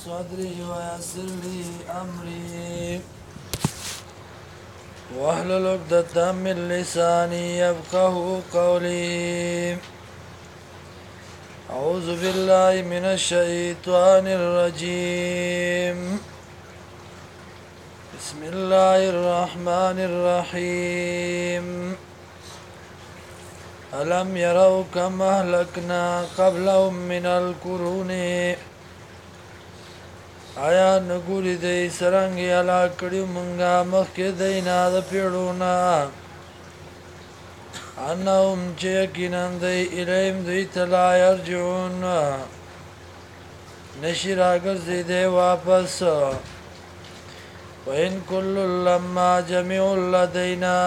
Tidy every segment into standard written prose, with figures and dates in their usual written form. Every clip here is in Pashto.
صدري ويسر لي أمري واحلل عقدة من لساني يفقه قولي. أعوذ بالله من الشيطان الرجيم. بسم الله الرحمن الرحيم. ألم يروا كم أهلكنا قبلهم من القرون. آیا نګوري دی سرنګي الا کړي مونږه مخکې دینا د پیړونا انهم چې یقینا دی الیم دی تلا یرجعون نشي راګرځي دی واپس. وإن كل لما جميع لدينا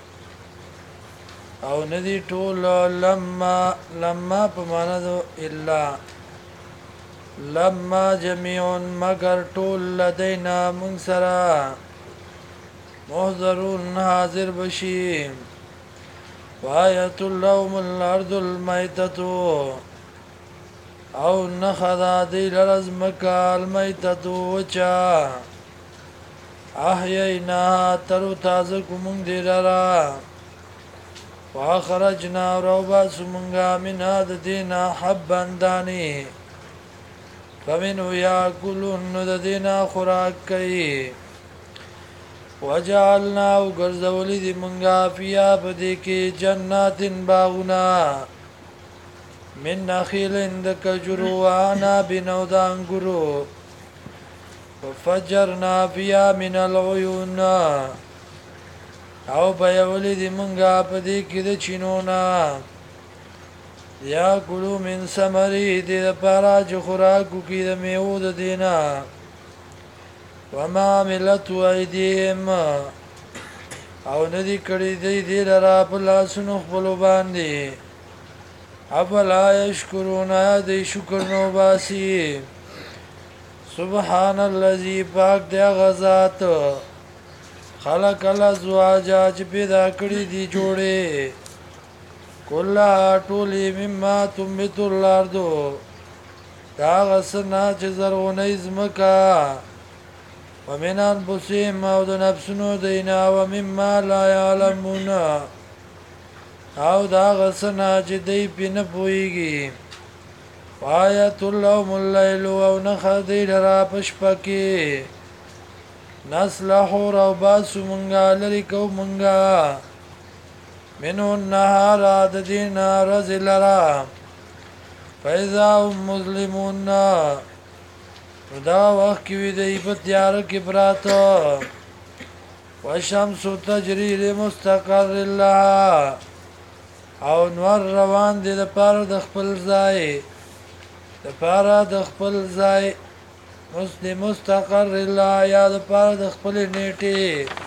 او ندی ټول لما په معنا دو الا لما جميع مگر ټول لدينا من سرا محضرون حاضر بشي. وآية لهم الأرض الميتة او نخذا دی لرزمك الميتة وچا احييناها ترو تازق من دی لرا. وآخرجنا روبا سمنگا من هاد دینا حبا دانی فمنو یاکلون نددینا خوراک کئی. وجعلنا وگرزولی دی منگا فیا بدی کی جنات باغنا من نخیل اندکجرو وعناب نودانگرو وفجرنا فیا من العیون او بیولی دی منگا پدی کی دی چینونا یا کلو من ثمری دی د پارا چې خوراکو کې د میوه د دینا. وما عملت ایدیهم او ندی کړي دی لرا په لاسونو خپلو باندې. افلا یشکرون دی شکر نو باسی. سبحان الذی پاک دی غزات خلق الازواج چې پیدا کړي دی جوړې کلا ټولی مما تنبت الارض دا غسنا چې زرغونی زمکا ومن انفسهم او د نفسونو دینا ومما لا یعلمون او دا غسنا چې دی پې نه پوهیږي. وآیت لهم اللیل او نښه دی لرا په شپه کې نصلحو راوباسو مونږه لرې کوو مونږه منو النهار د دین رز لرا فاذا هم مظلمون دا وخت کې وی دی په تیار کې پراته. والشمس تجري لمستقر لها او نور روان دی د پاره د خپل ځای د پاره د خپل ځای مستقر لها یا د پاره د خپل نیټه.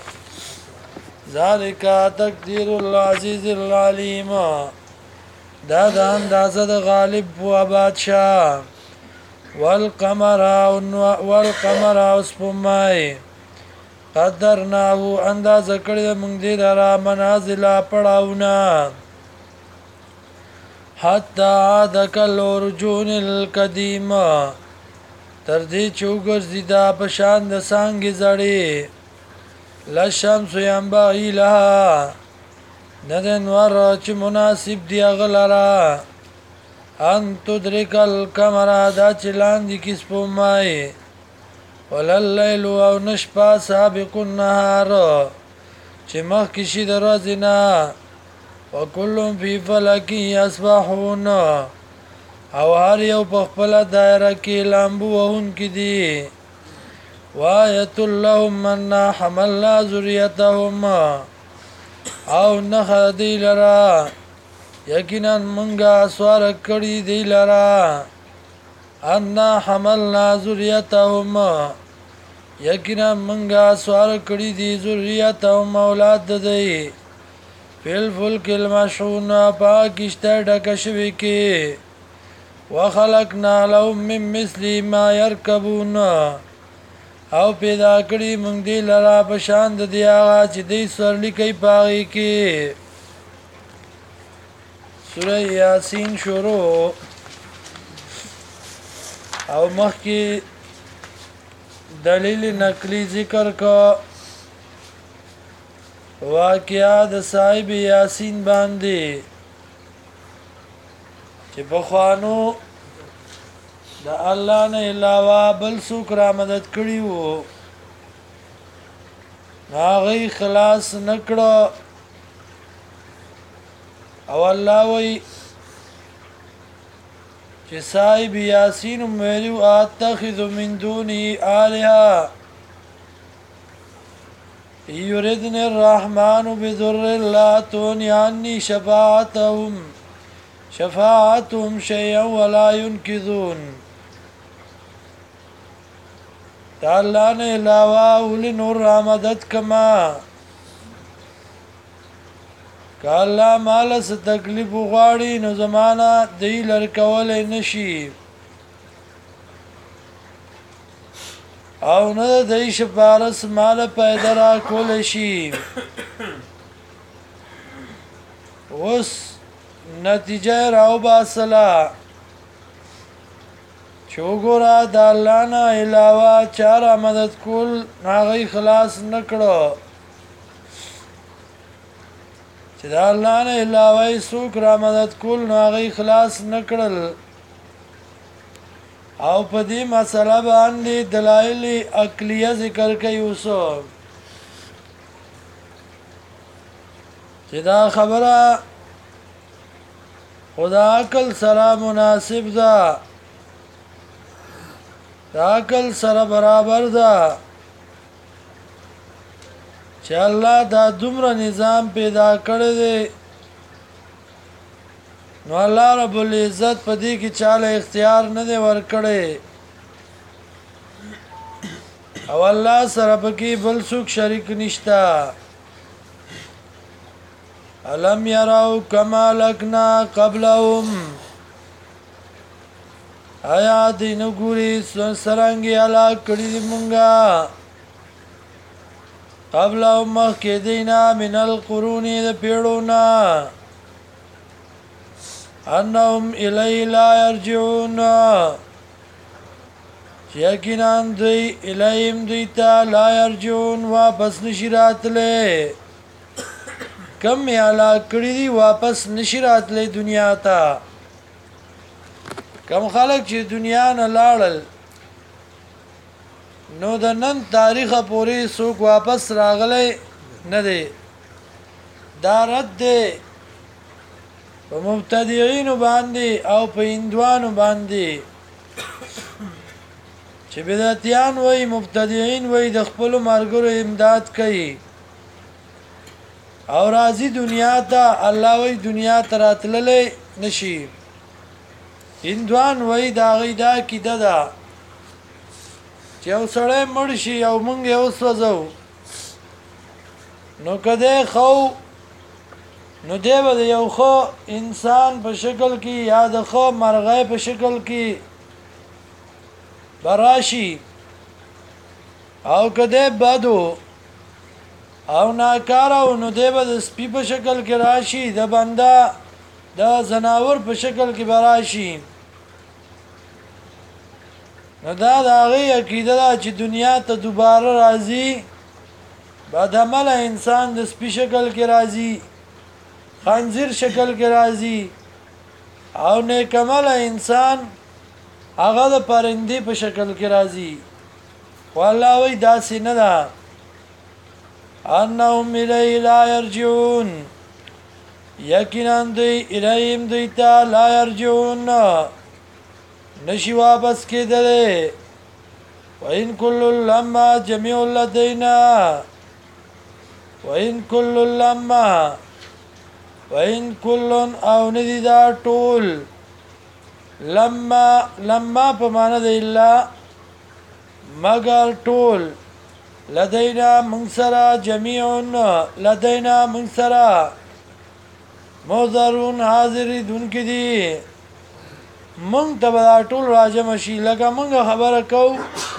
ذالک تقدیر العزیز العلیم دا د اندازه د غالب و بادشاہ. والقمر او سپومای قدرناه اندازه کړی د مونږ دی لرا منازل پړاوونه حتی عاد کالعرجون القدیم تر دې چې وګرځي دا په شان د څانګې زړې. لشمس ينبغي لها ندن ور چې مناسب دی غلرا ان تدرک القمر دا چې لاندې کې سپومای. ولللیل او نشپا سابق النهار چې مخکې شي د ورځې نه. وکل فی فلک یسبحون او هر یو په خپله دایره کې لامبو وهونکي دي. وآیت لهم انا حملنا ذریتهم او نخه دی لرا یقینا منګه سوار کړي دی لرا انا حملنا ذریتهم یقینا منګه سوار کړي دی ذریتهم اولاد دی فل فلک المشحون پاکشته ډکه شوي کې. وخلقنا لهم من مثل ما يركبون او پیدا کړی مونږ دی لرا په شان د دی هغه چې دی سورلی کوي پاغي کې. سوره یاسین شروع او مخکې دلیل نقلی ذکر کو واقعا د صاحب یاسین باندې چې بخوانو د الله نه علاوه بل څوک را مدد کړی وو هغه خلاص نکړو او الله وی چې صاحب یاسین ویلو اتخذ من دونه الها يردن الرحمن بذر لا تغني عني شفاعتهم شيئا ولا ينقذون تعالی نے علاوہ اولی نور رامدد کما که اللہ مالا سا تکلیف غاڑی نو زمانا دی لرکول نشی او نه دی شپارس مال پیدا را کول شي اوس نتیجه راو باسلا چوغورا د الله نه علاوه چار مدد کول هغه خلاص نکړو چې د الله نه علاوه څوک را مدد کول هغه خلاص نکړل او په دې مسله باندې دلایل عقلیه ذکر کوي اوسو چې دا خبره خدا عقل سره مناسب ده دا عقل سره برابر ده چې الله دا دومره نظام پیدا کړی دی نو الله رب العزت په دې کې چاله اختیار نه دی ورکړی او الله سره پکې بل څوک شریک نشتا الم يروا كما لكنا قبلهم آیا دې نو ګوري سرنګي الا کړی مونږه قبلهم مخکې دینا من القرون د پیړونا انهم الی لا يرجعون یقینا دوی الیم دیتا لا يرجعون واپس نشی راتلے کم یالا کړی دی واپس نشی راتلے دنیا تا کم خلق چې دنیا نه لاړل نو د نن تاریخ پورې څوک واپس راغلی نه دی دا رد دی په مبتدعين باندې او په هندوانو باندې چې بدعتيان وای مبتدعين وای د خپل مرګرو امداد کوي او راځي دنیا ته الله وای دنیا ته راتللې نشي هندوان وای دا غیدا کیده ده چې یو سړی مړ شي او مونږ یې وسوځو نو کده خو نو دی به یو خو انسان په شکل کې یا د خو مرغۍ په شکل کې براشي او کده بدو او ناکارو نو دی به د سپي په شکل کې راشي د بنده د زناور په شکل کې براشي نو دا د هغې عقیده ده چې دنیا ته دوباره راځي بدعمله انسان د سپي شکل کې راځي خنزیر شکل کې راځي او نیکمل انسان هغه د پرندې په شکل کې راځي والله وی داسې نه ده انهم الی لا يرجعون یقینا دوی الیم دوی ته لا يرجعون نشي واپس کېدلی وان کل لما جميع لدینا وان کل لما وَإِن كُلٌّ او ندی دا ټول لما په معنا د الا مگر ټول لدینا منصرا جميعون لدینا منصرا موذرون حاضر دن کی دی مونږ ته دا ټول راجم شي لکه مونږ خبره کو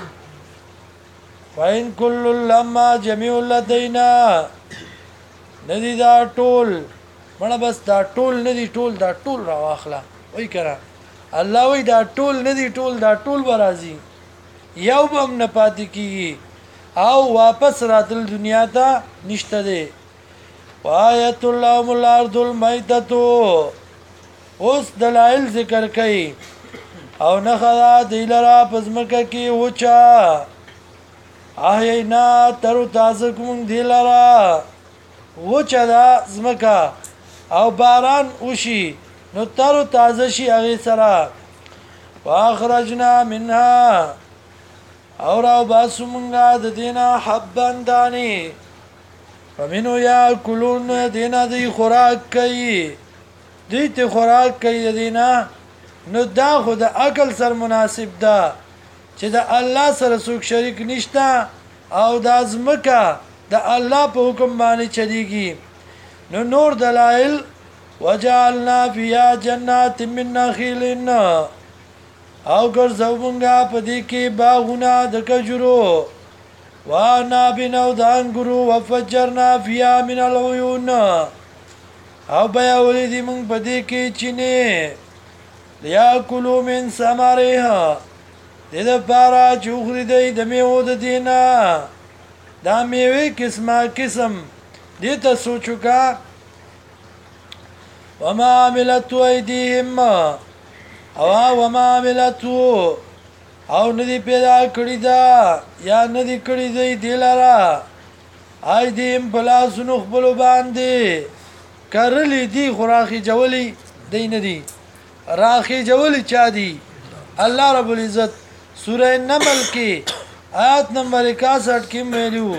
وَإِن كُلٌّ لما جميع لدینا ندی دا ټول مړه بس دا ټول ندی ټول دا ټول را واخله وای کړه الله وای دا ټول ندی ټول دا ټول برازي یو به هم نه پاتې کېږي او واپس راتل دنیا ته نشته دی وآیت لهم الارض المیتة اوس دلایل ذکر کوي او نښه ده دوی لره په ځمکه کې وچه احیینا تر تازه کوم دی لره وچه ده ځمکه او باران وشي نو تر تازه شي هغې سره واخرجنا منها او راو باسو مونږه د دینه حبا دانې فمنو یاکلون دینا دی خوراک کوي دی ته خوراک کوي د دینا نو دا خو د عقل سره مناسب ده چې د الله سره څوک شریک نشته او د ځمکه د الله په حکم باندې چلیږي نو نور دلایل وجعلنا فيها جنات من نخيل او ګرځو مونږه په دې کې باغونه د کجورو وعناب او د انګورو وفجرنا فيها من العيون او بیا ولیدې مونږ په دې کې چینې لیاکلوا من ثمرها دې دپاره چې وخوري دی د میوو د دې نه دا میوې قسمه قسم دې ته سوچ وکړه وما عملته ایدیهم او وما عملته او ندی پیدا کړی دا یا ندی کړی دی دلاره ایدیهم بلاسونو خپلو باندې کرلی دی خوراخی جولی دی ندی راخی جولی چا دی الله رب العزت سوره نمل کې آیت نمبر 61 کې ویلو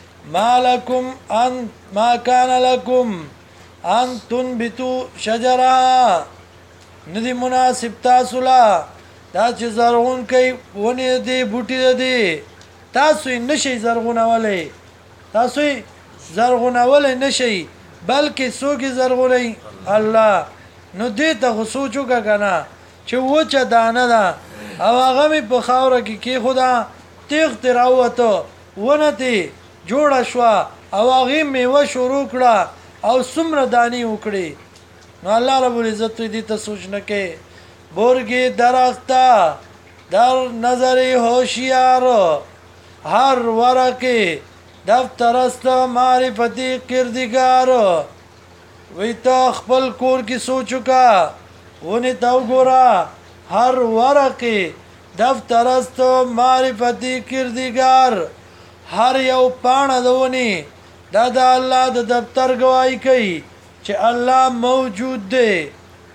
ما کان لکم ان تنبتو شجرا ندی مناسب تاسو لا دا چې زرغون کوي ونې دی بوټي دی تاسو یې نشئ زرغونولی تاسو یې زرغونولی نشئ بلکې څوک یې زرغونوي الله نو دې ته خو سوچ وکړه که نه چې وچه دانه ده او هغه مې په خاوره کې کېښوده تیغ ترې راووته ونه ترې جوړه شوه او هغې میوه شروع کړه او څومره دانې وکړي نو الله رب العزت دې ته سوچ نه کوي برگی درخته در نظر هوشیار هر ورقی دفتر است معرفتی کردگار وی تا خپل کور کی سوچو کا ونی تاو گورا هر ورقی دفتر است معرفتی کردگار هر یو پاڼه دونی دا د الله د دفتر گواہی کوي چې الله موجود دی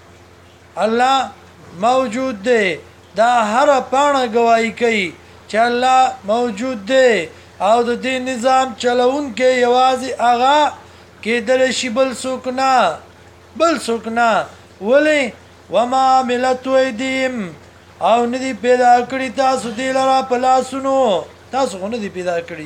الله موجود دی دا هر پاڼه گواہی کوي چې الله موجود دی او د دې نظام چلوونکی یوازې هغه کېدلی شي بل څوک نه ولې وما عملت ایدیهم او نه دي پیدا کړي تاسو دې لره په لاسونو تاسو خو نه دي پیدا کړي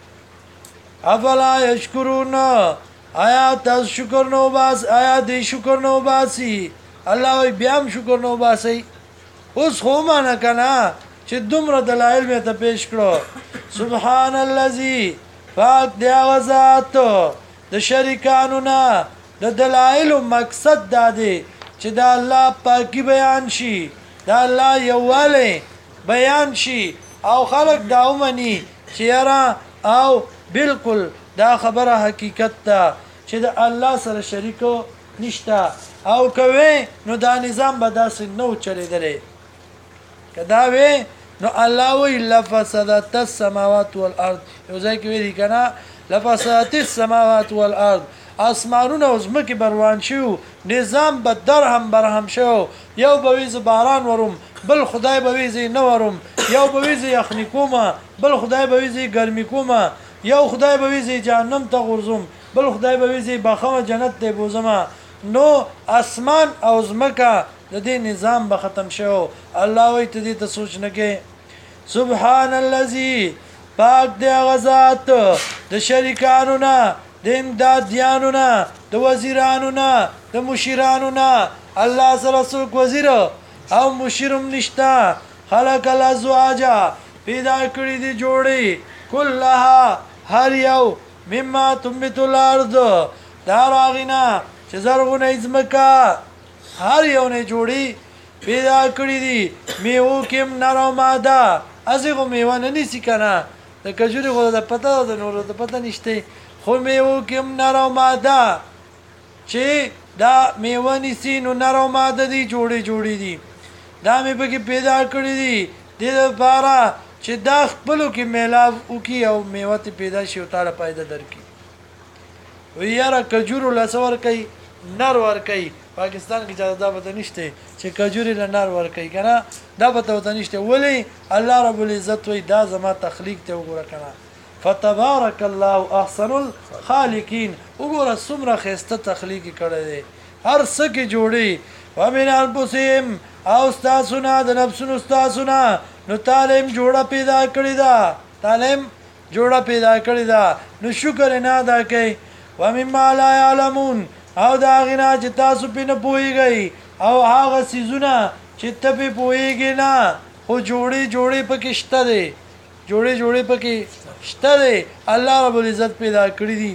افلا یشکرون آیا تاسو شکر نه وباس آیا دې شکر نه وباسي الله وی بیا هم شکر نه وباسئ اوس خو مانه که نه چې دومره دلایل مې ته پیش کړو سبحان الذي پاک دی هغه ذات د شریکانو نه د دلایلو مقصد دا دی چې د الله پاکي بیان شي د الله یووالی بیان شي او خلک دا ومني چې یاره او بالکل دا خبره حقیقت ده چې د الله سره شریکو نشته او کوي نو دا نظام به داسې نو چلیدلی که دا وی نو الله وی لفسدت السماوات والارض یو ځای کې ویلي که نه لفسدت السماوات والارض اسمانونه او ځمکې بروان شو نظام به درهم برهم شو یو به وي زه باران ورم بل خدای به وي زه نه ورم یو به وي زه یخني کومه بل خدای به وي زه ګرمي کومه یو خدای به وي زه جهنم ته غورځوم بل خدای به وي زه بخمه جنت ته بوځمه نو اسمان او ځمکه د دې نظام به ختم شو الله وی ته دې ته سوچ نه کې سبحان الذي پاک دی هغه ذات د شریکانو نه د امدادیانو نه د وزیرانو نه د مشیرانو نه الله سره څوک وزیر او مشیرم نشته خلق الازواج پیدا کړی دی جوړی کلها هر یو مما تنبت الارض دا راغینا چې زرغونه ځمکه هر یو نه جوړي پیدا کړی دي میوه کې نر او ماده ازغه میوه نه نسی کنه د کجوري غو د پته د نور د پته نشته خو میوه کې نر او ماده چې دا میوه نسی نو نر او ماده دي جوړي دي دا مې پکې پیدا کړی دي د لپاره چې دا خپلو کې میلاو وکي او میوه ته پیدا شي او تعالی پیدا درکړي ویاره کجورو لسور کوي نر ور کوي پاکستان کې اجازه ده نشته چې کجوري له نر ور کوي کنه دا به نشته ولی الله رب العزت وی دا زما تخلیق ته وګوره کنه فتبارك الله احسن الخالقین وګوره څومره خسته تخلیق کړی دی هر څه کې جوړي ومن انفسهم او استاسنا د نفسونو استاسنا نو تعلیم جوړه پیدا کړی دا تعلیم جوړه پیدا کړی دا نو شکر نه ادا کوي ومما لا يعلمون او دا غنا چې تاسو په نه پويږئ او هغه سيزونه چې ته په پويږئ نه خو جوړي پکې شته دي جوړي پکې شته دي الله رب العزت پیدا کړی دي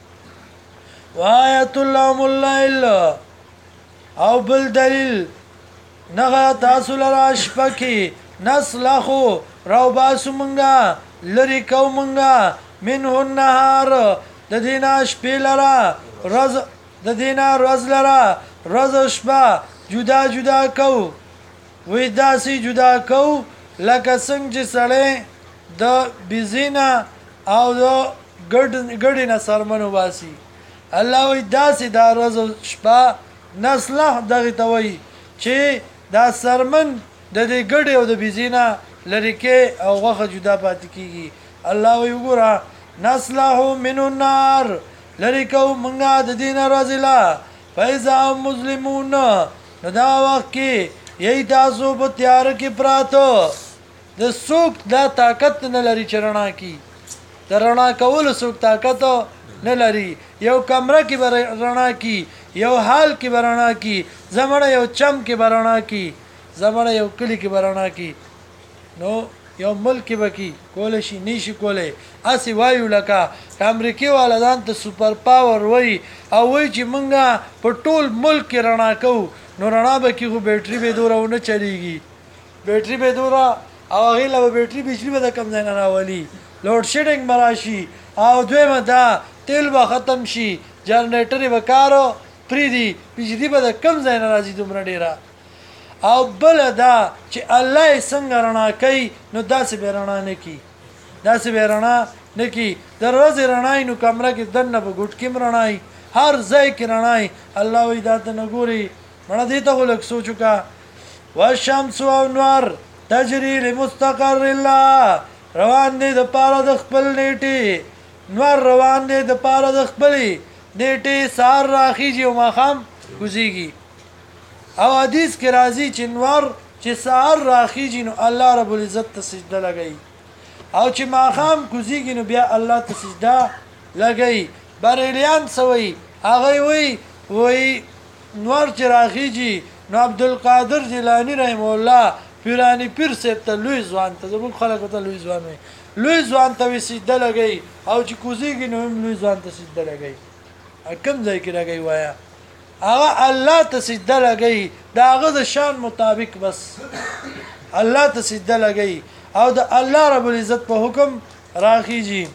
وآیت اللهم الليل او بل دلیل نغه تاسو لرا شپکی نسلخو رو باسو منگا لری کو منگا منه النهار د دینا شپی لرا رز د دینا روز لرا روز شپا جدا کو وی داسی جدا کو لکه څنګه چې سړی د بزینا او د ګډینا سرمنو باسي الله وی داسی دا روز شپا نسله دغه توي چې دا سرمن د دې ګډي او د بزینا لری کې او غوخه جدا پات کیږي الله وی وګوره نسله من النار لری کو منګه د دین رازلا فایزا مسلمون نو دا وخت کې یی تاسو په تیار کې پراتو د سوق دا طاقت نه لري چرنا کی درنا کول سوق طاقت نه لري یو کمره کې برنا کی یو حال کې برنا کی زمړه یو چم کې برنا کی زمړه یو کلی کې برنا کی نو یو ملک بکی کول شي نشي کوله اسی وایو لکه امریکای والدان ته سپر پاور وای او وای چې مونږه په ټول ملک کې رڼا کو نو رڼا به کې خو بیټری به دورونه چلیږي بیټری به دورا او غیله به بیټری بجلی به کم ځای نه راولي لوډ شیډینګ مراشي او دویمه دا تیل به ختم شي جنریټر به کارو پری دی بجلی به کم ځای نه راځي دومره ډیره او بل دا چې الله څنګه رڼا کوي نو داسې به رڼا نه کی داسې به رڼا نه کی دروازه رڼا نو کمره کې دنه په ګټ کې رڼا هر ځای کې رڼا الله وی دا ته نګوري مړه دې ته ولک سوچو کا والشمس والنور تجري لمستقر الله روان دي د پاره د خپل نیټي نور روان دي د پاره د خپل نیټي سار راخیږي او مخام کوزيږي او حدیث کې راځي چې نور چې سار راخیږي نو الله رب العزت ته سجده لګي او چې مخام کوزيږي نو بیا الله ته سجده لګي بریلیان سوي هغه وی نور چې راخیږي نو عبدالقادر جیلانی رحم الله پیرانی پیر سیب ته لوی ځوان ته زموږ خلکو ته لوی ځوان وي لوی ځوان ته سجده لګي او چې کوزيږي نو لوی ځوان ته سجده لګي کوم ځای کې لګي وایا هغه الله ته سجده لګي دا هغه د شان مطابق بس الله ته سجده لګي او د الله رب العزت په حکم راخیږي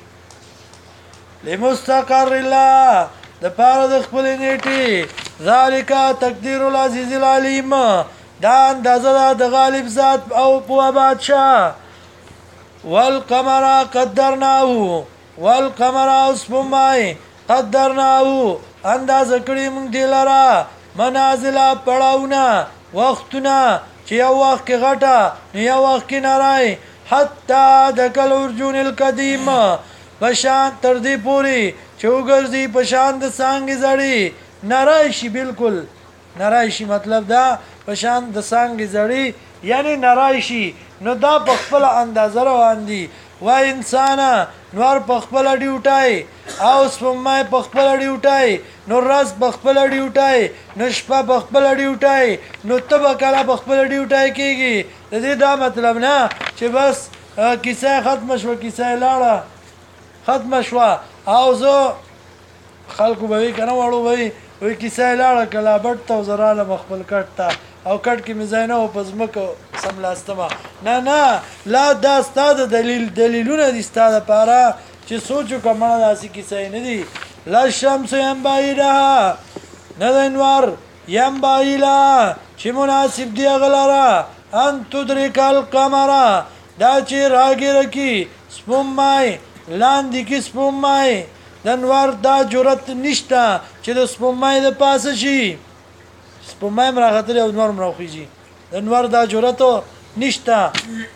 لمستقر الله د پاره د خپل نیټي ذالک تقدیر العزیز العلیم دا اندازه د غالب ذات او په بادشاہ والقمر قدرناه والقمر اسمای قدرناه اندازه کړی موږ دلاره منازل پړاوونه وختونه چې یو وخت کې غټه یو وخت کې نارای حتی د کل ارجون القدیم بشان تر دې پوری چې وګرځي پشان د سانګ زړی نارای شي بالکل نارای شي مطلب دا پشان د سانګ زړی یعنی نارای شي نو دا په خپل اندازه روان دي و انسان نور په خپل ډیوټای او سپمای په خپل ډیوټای نو راز په خپل ډیوټای نو شپه په خپل ډیوټای نو تبه کله په خپل ډیوټای کیږي د دې دا مطلب نه چې بس کیسه ختم شو کیسه لاړه ختم شو او زه خلکو به کنه وړو وای کیسه لاړه کله بټ تو زراله مخبل کټه او کټ کې مې ځای نه و په ځمکه سملاستمه نه نه لا دا ستا د دلیلونه دي ستا دپاره چې سوچ وکړه مړه داسې کیسه نه دي لا الشمس ینبغي لها نه د انوار ینبغي لها چې مناسب دی هغه لره ان تدرک القمر دا چې راګیره کي سپوږمۍ لاندې کې سپوږمۍ د انوار دا جرأت نشته چې د سپوږمۍ د پاسه شي سپوږمۍ هم راختلې او انوار هم راخیږي د انوار دا جرأت نشته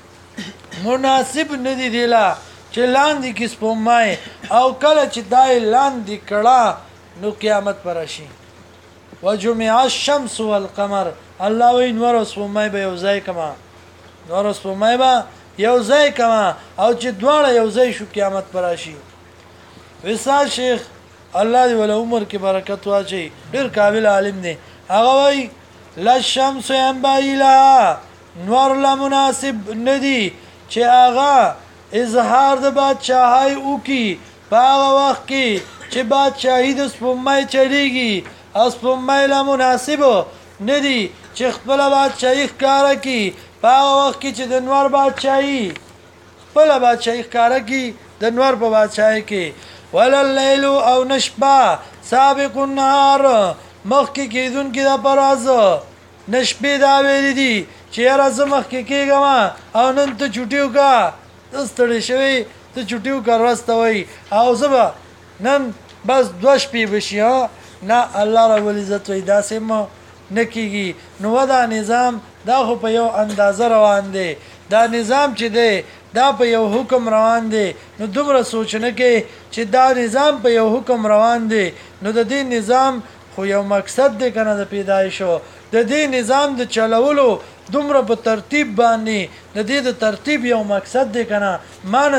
مناسب نه دي دی لا چې لاندې کې سپوږمۍ او کله چې دای لاندې کړه نو قیامت پر راشي وجمع الشمس والقمر الله وی نور او سپوږمۍ به یو ځای کما نور او سپوږمۍ به یو ځای کما او چې دواړه یو ځای شو قیامت پر راشي وصال شیخ الله دې ول عمر کې برکت واچي ډیر قابل عالم دی هغه وی لا الشمس ينبغي لها نور لا مناسب ندی چې هغه اظهار د بادشاہي وکي په هغه وخت کې چې بادشاہي د سپوږمۍ چلیږي او سپوږمۍ لا مناسب ندی چې خپل بادشاہي ښکارا کی په هغه وخت کې چې د نور بادشاہي خپل بادشاہي ښکارا کی د نور په بادشاہي کې ولا الليل او نشبا سابق النهار مخکې کېدون کې د پراز نشبې دا ویلې دي چې راځه مخکې کېږم او نن ته چټیو کا ستړی شوی ته چټیو کا راسته وای او زبا نن بس دوه شپې بشي نه الله رب العزت وای داسې مو نکېږي نو دا نظام دا خو په یو اندازه روان دی دا نظام چې دی دا په یو حکم روان دی نو دومره سوچ نه کې چې دا نظام په یو حکم روان دی نو د دې نظام خو یو مقصد دی کنه د پیدایشو د دې نظام د چلولو دومره په ترتیب باندې د دې د ترتیب یو مقصد دی کنه مانه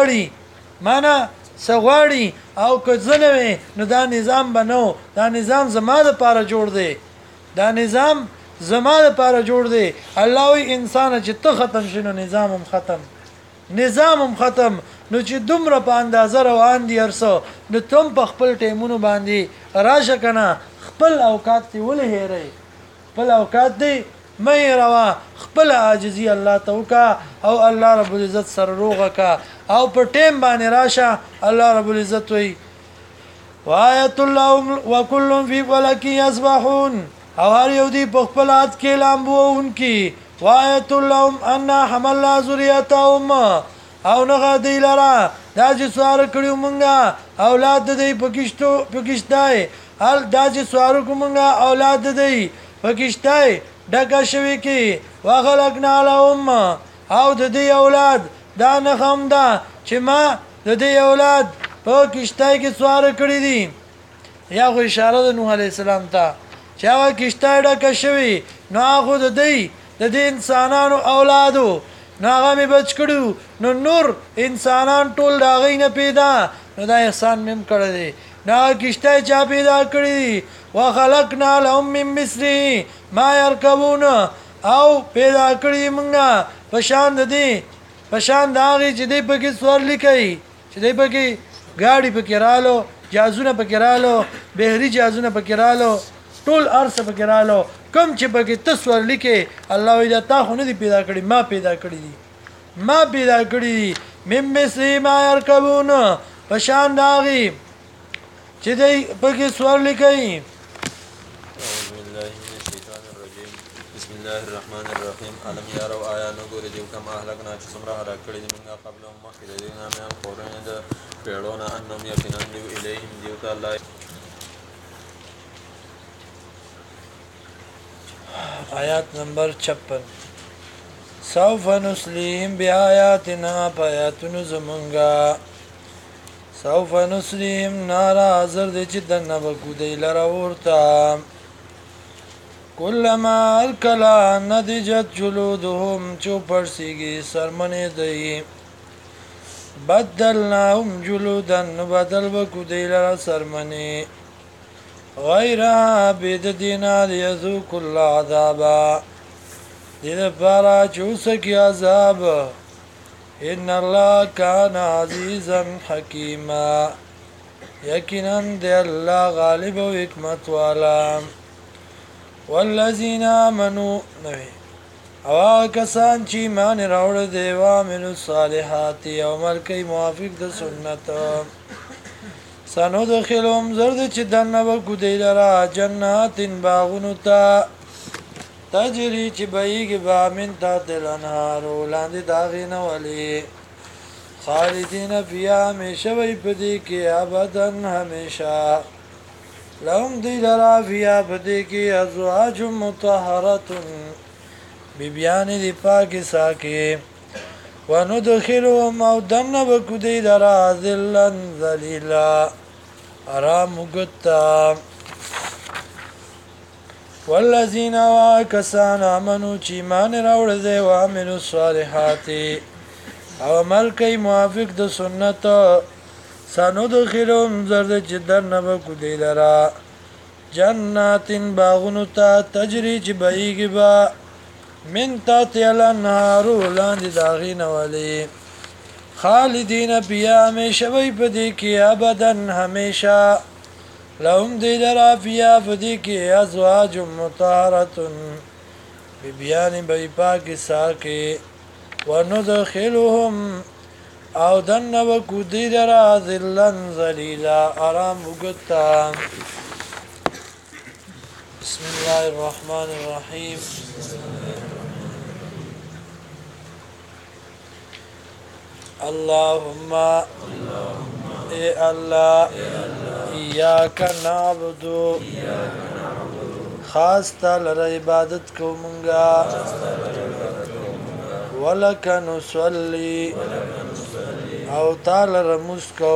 سغواړي او که ځنوي نو دا نظام بنو دا نظام زما د پاره جوړ دی دا نظام زما د پاره جوړ دی الله وی انسان چې ته ختم شنو نظام هم ختم نو چې دومره په اندازه روان دي ارسو نو تم په خپل ټیمونو باندې راشه کنه خپل اوقات دی ولې هېرې خپل اوقات دی مې روا خپل عاجزي الله توکا او الله رب العزت سره روغه کا او په ټیم باندې راشه الله رب العزت وی وآیت الله وکل فی فلک یسبحون او هر یو دی په خپل هات کې لامبوونکی وآیت اللهم انا حملنا ذریتهم او نغه دی لرا دا چې سوار کړیو مونږه اولاد دی پکشتای ال دا چې سوار کومږه اولاد دی پکشتای ډکه شوی کی وخلقنا لهم او د دې اولاد دا نخم دا چې ما د دې اولاد پکشتای کې سوار کړی دي یا خو اشاره د نوح علی السلام ته چې هغه کشتای ډکه شوی نو هغه د دې انسانانو اولادو نو هغه می بچ کړو نو نور انسانان ټول دا غي نه پیدا نو دا احسان مم کړی دی نو کشتای چا پیدا کړی وخلقنا لهم من مثله ما يركبون او پیدا کړی موږ پشان دا غي چې دی پکې سوار لیکي چې دی پکې گاڑی پکې رالو جازونه پکې رالو بهري جازونه پکې رالو ټول ارس پکې رالو کم چې پکې تسور لیکي الله وی دا تا خو نه دی پیدا کړی ما پیدا کړی دي مم مثله ما يركبون پشان دا غي چې دی پکې سوار لیکي بسم الله الرحمن الرحیم علم یارو آیا نګوري دیو کم اهلکنا چې څومره هلاک کړي دي موږ قبل مخکې د دې نامه هم قرآن د پیړونه انم یقینا دیو الیهم دیو ته الله آیات نمبر 56 سوف نسلیهم بیااتنا پایاتن زمونگا سوف نسلیهم نارا حضر دی چی دنه بکو دی لرا ورطا کلما الکلا ندجت جلودهم چو پرسیگی سرمنی دی بدلناهم جلودن بدل بکو دی لرا سرمنی غیرها بید دینا لیذوک اللہ عذابا دید پارا چوسکی عذاب ان اللہ کان عزیزا حکیما یقینا دی اللہ غالب و حکمت والا والذین آمنوا نوی او کسان چې ایمان راوړل دي او عملوا الصالحات او عمل کوي موافق د سنت سندخلهم زرد چې دنه وکړو دی لرا جنات باغونو ته تجری چې بهیږي به من تحتها الانهار لاندې د هغې نه ولې خالدین فیها همیشه وی په دې کې ابدا همیشه لهم دی لرا فیها په دې کې ازواج مطهرة بیبیان دی پاکی ساکی وندخلهم او دنه وکړو دی لرا ذلا ذلیلا آرام وګتا والذین کسان آمنوا چې ایمان راوړل دي او عملوا الصالحات او عمل کوي موافق د سنت سندخلهم زرد چې دنه وکړو دی لرا جنات باغونو ته تجری چې بهیږي به من تحتها الانهار لاندې د هغې نه ولې خالدین فیها همیشه وی په دې کې ابدا همیشه لهم دی لرا فیها په دې کې ازواج مطهرة بیبیانې به پاکې ساکې وندخلهم او دنه وکړو دی لرا ذلا ذلیلا آرام وګتا بسم الله الرحمن الرحیم اللهم اے اللہ ایاک نعبد خاص تعالی عبادت کو منگا ولک نصلی او تعالی رمز کو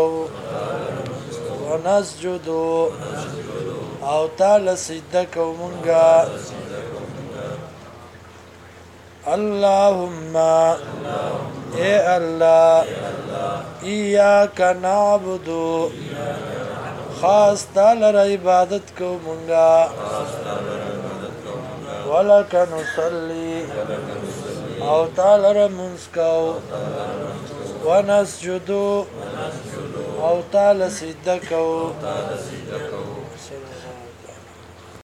ونسجد او تعالی سجدہ کو منگا اللهم اے اللہ ایاک نعبد خاص تعالی عبادت کو منگا ولک نصلی او تعالی رمز کو ونسجد او تعالی سجدہ کو